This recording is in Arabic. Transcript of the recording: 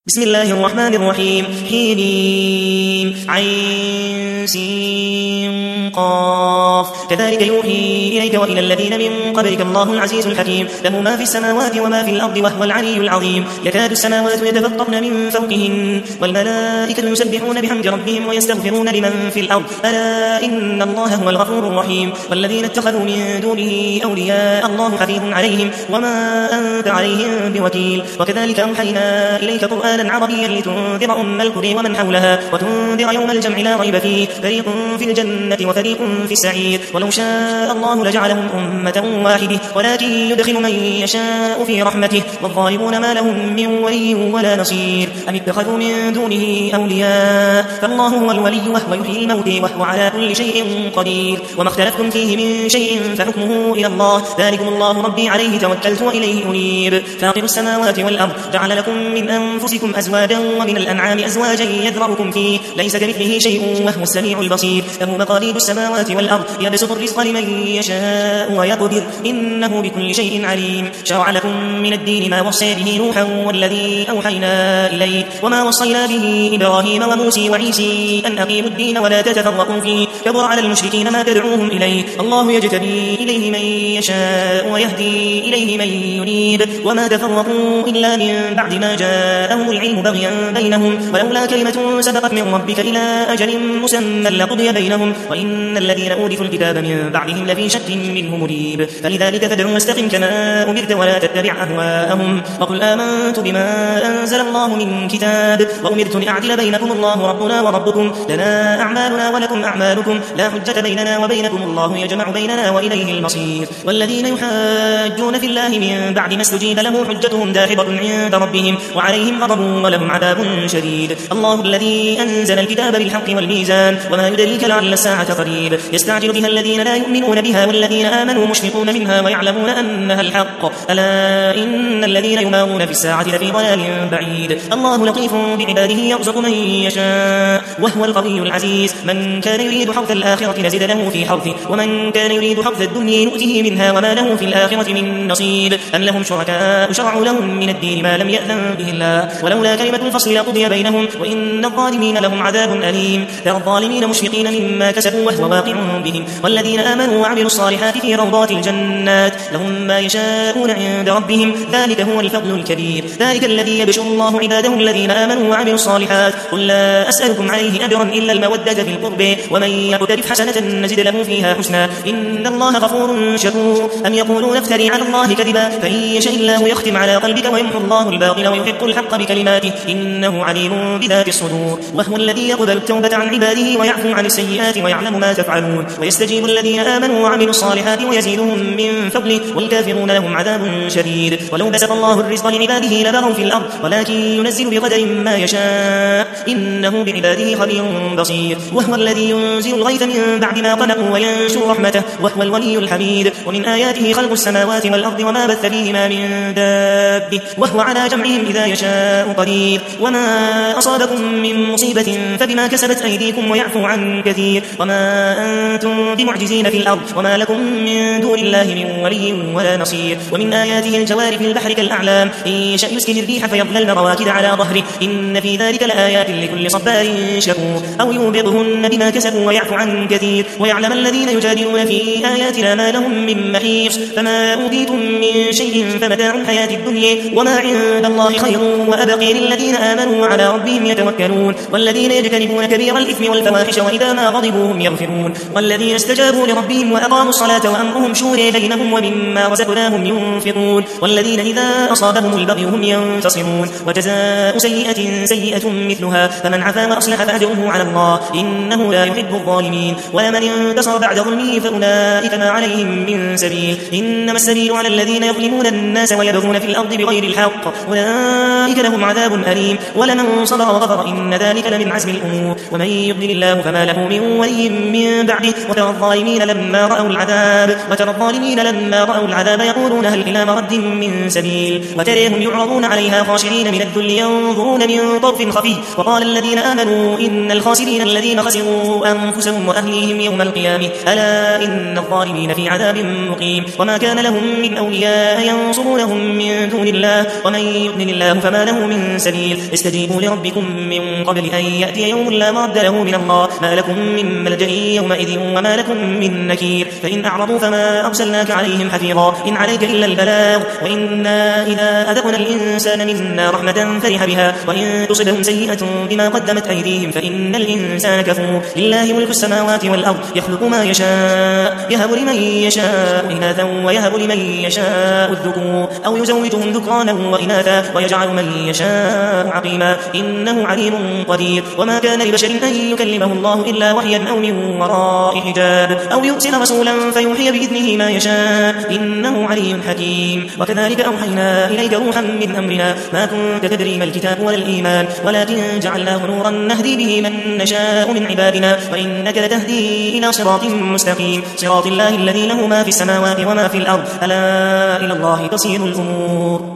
بسم الله الرحمن الرحيم. حين عين سين قاف كذلك يوحي إليك وإلى الذين من قبلك الله العزيز الحكيم له ما في السماوات وما في الأرض وهو العلي العظيم. يكاد السماوات يتفطرن من فوقهن والملائكة يسبحون بحمد ربهم ويستغفرون لمن في الأرض ألا إن الله هو الغفور الرحيم. والذين اتخذوا من دونه أولياء الله حفيظ عليهم وما أنت عليهم بوكيل. وكذلك أوحينا إليك قرآنا عربيا لتنذر أم القرى ومن حولها وتنذر يوم الجمع لا ريب فيه فريق في الجنة وفريق في السعير. ولو شاء الله لجعلهم أمة واحدة ولكن يدخل من يشاء في رحمته والظالمون ما لهم من ولي ولا نصير. أم اتخذوا من دونه أولياء فالله هو الولي وهو يحيي الموت وهو على كل شيء قدير. وما اختلفتم فيه من شيء فحكمه إلى الله ذلكم الله ربي عليه توكلت وإليه أنيب. فاطر السماوات والأرض جعل لكم من أنفسكم أزواجا ومن الأنعام أزواجا يذرأكم فيه ليس كمثله شيء وهو السميع البصير. له مقاليد السماوات والأرض يبسط الرزق لمن يشاء ويقدر إنه بكل شيء عليم. شرع لكم من الدين ما وصى به نوحا والذي أوحينا إليك وما وصينا به إبراهيم وموسى وعيسى أن أقيموا الدين ولا تتفرقوا فيه كبر على المشركين ما تدعوهم إليه الله يجتبي إليه من يشاء ويهدي إليه من ينيب. وما تفرقوا إلا من بعد ما جاءهم العلم بغيا بينهم ولولا كلمة سبقت من ربك إلى أجل مسمى لقضي بينهم وإن الذين أورثوا الكتاب من بعدهم لفي شك منه مريب. فلذلك فادع واستقم كما أمرت ولا تتبع أهواءهم وقل آمنت بما أنزل الله من كتاب وأمرت لأعدل بينكم الله ربنا وربكم لنا أعمالنا ولكم أعمالكم لا حجة بيننا وبينكم الله يجمع بيننا وإليه المصير. والذين يحاجون في الله من بعد ما استجيب له حجتهم داحضة عند ربهم وعليهم غضب ولهم عذاب شديد. الله الذي أنزل الكتاب بالحق والميزان وما يدريك لعل الساعة قريب. يستعجل بها الذين لا يؤمنون بها والذين آمنوا مشفقون منها ويعلمون أنها الحق ألا إن الذين يمارون في الساعة لفي ضلال بعيد. الله لطيف بعباده يرزق من يشاء وهو القوي العزيز. من كان يريد حرث الآخرة نزد له في حرثه ومن كان يريد حرث الدنيا نؤته منها وما له في الآخرة من نصيب. أم لهم شركاء شرعوا لهم من الدين ما لم يأذن به الله ولولا كلمة الفصل لقضي بينهم وإن الظالمين لهم عذاب أليم. ترى الظالمين مشفقين مما كسبوا وهو واقع بهم والذين آمنوا وعملوا الصالحات في روضات الجنات لهم ما يشاءون عند ربهم ذلك هو الفضل الكبير. ذلك الذي يبشر الله عباده الذين آمنوا وعملوا الصالحات قل لا أسألكم عليه أجرا إلا المودة في القرب ومن يقترف حسنة نزد له فيها حسنا إن الله غفور شكور. أم يقولون افتري على الله كذبا فإن يشاء الله يختم على قلبك ويمحو الله الباطل ويحق الحق بكلماته إنه عليم بذات الصدور. وهو الذي يقبل التوبة عن عباده ويعفو عن السيئات ويعلم ما تفعلون ويستجيب الذين آمنوا وعملوا الصالحات ويزيدهم من فضله والكافرون لهم عذاب شديد. ولو بسط الله الرزق لعباده لبغوا في الأرض ولكن ينزل بقدر ما يشاء إنه بعباده خبير بصير. وهو الذي ينزل الغيث من بعد ما قنطوا وينشر رحمته وهو الولي الحميد. ومن آياته خلق السماوات والأرض وما بث فيهما من دابة وهو على جمعهم إذا يشاء قدير. وما أصابكم من مصيبة فبما كسبت أيديكم ويعفو عن كثير. وما أنتم بمعجزين في الأرض وما لكم من دون الله من ولي ولا نصير. ومن آياته الجوار في البحر كالأعلام إن يشأ يسكن الريح فيظللن رواكد على ظهره إن في ذلك لآيات لكل صبار شكور. أو يوبقهن بما كسبوا ويعفو عن كثير. ويعلم الذين يجادلون في آياتنا ما لهم من محيص. فما أوتيتم من شيء فمتاع الحياة الدنيا وما عند الله خير وأبقي للذين آمنوا وعلى ربهم يتوكلون. والذين يجتنبون كبير الإثم والفواحش وإذا ما غضبوا هم يغفرون. والذين استجابوا لربهم وأقاموا الصلاة وأمرهم شورى بينهم ومما رزقناهم ينفقون. والذين إذا أصابهم البغي هم ينتصرون. وجزاء سيئة سيئة مثلها فمن عفا وأصلح فأجره على الله إنه لا يحب الظالمين. ولمن انتصر بعد ظلمه فأولئك ما عليهم من سبيل إنما السبيل على الذين يظلمون الناس ويبغون في الأرض بغير الحق أولئك لهم عذاب أليم. ولمن صبر وغفر إن ذلك لمن عزم الأمور. ومن يضلل الله فما له من ولي من بعده وترى الظالمين لما رأوا العذاب يقولون هل إلى مرد من سبيل وتريهم يعرضون عليها خاشعين من الذل ينظرون من طرف خفي وقال الذين آمنوا إن الخاسرين الذين خسروا أنفسهم وأهليهم يوم القيامة ألا إن الظالمين في عذاب مقيم وما كان لهم من أولياء ينصرونهم من دون الله ومن يضلل الله فما له من سبيل استجيبوا لربكم من قبل أن يأتي يوم لا مرد له من الله ما لكم من ملجأ يومئذ وما لكم من نكير فإن أعرضوا فما أرسلناك عليهم حفيظا إن عليك إلا البلاغ وإنا إذا أذقنا الإنسان منا رحمة فرح بها وإن تصبهم سيئة بما قدمت أيديهم فإن الإنسان كفور لله ملك السماوات والأرض يخلق ما يشاء يهب لمن يشاء إناثا ويهب لمن يشاء الذكور أو يزوجهم ذكرانا وإناثا ويجعل من يشاء عقيما إنه عليم قدير وما كان لبشر أن يكلمه الله إلا وحيا أو من وراء حجاب أو يرسل رسولا فيوحي بإذنه ما يشاء إنه علي حكيم وكذلك أوحينا إليك روحا من أمرنا ما كنت تدري ما الكتاب ولا الإيمان ولكن جعلناه نورا نهدي به من نشاء من عبادنا وإنك لتهدي إلى صراط مستقيم صراط الله الذي له ما في السماوات وما في الأرض ألا إلى الله تصير الأمور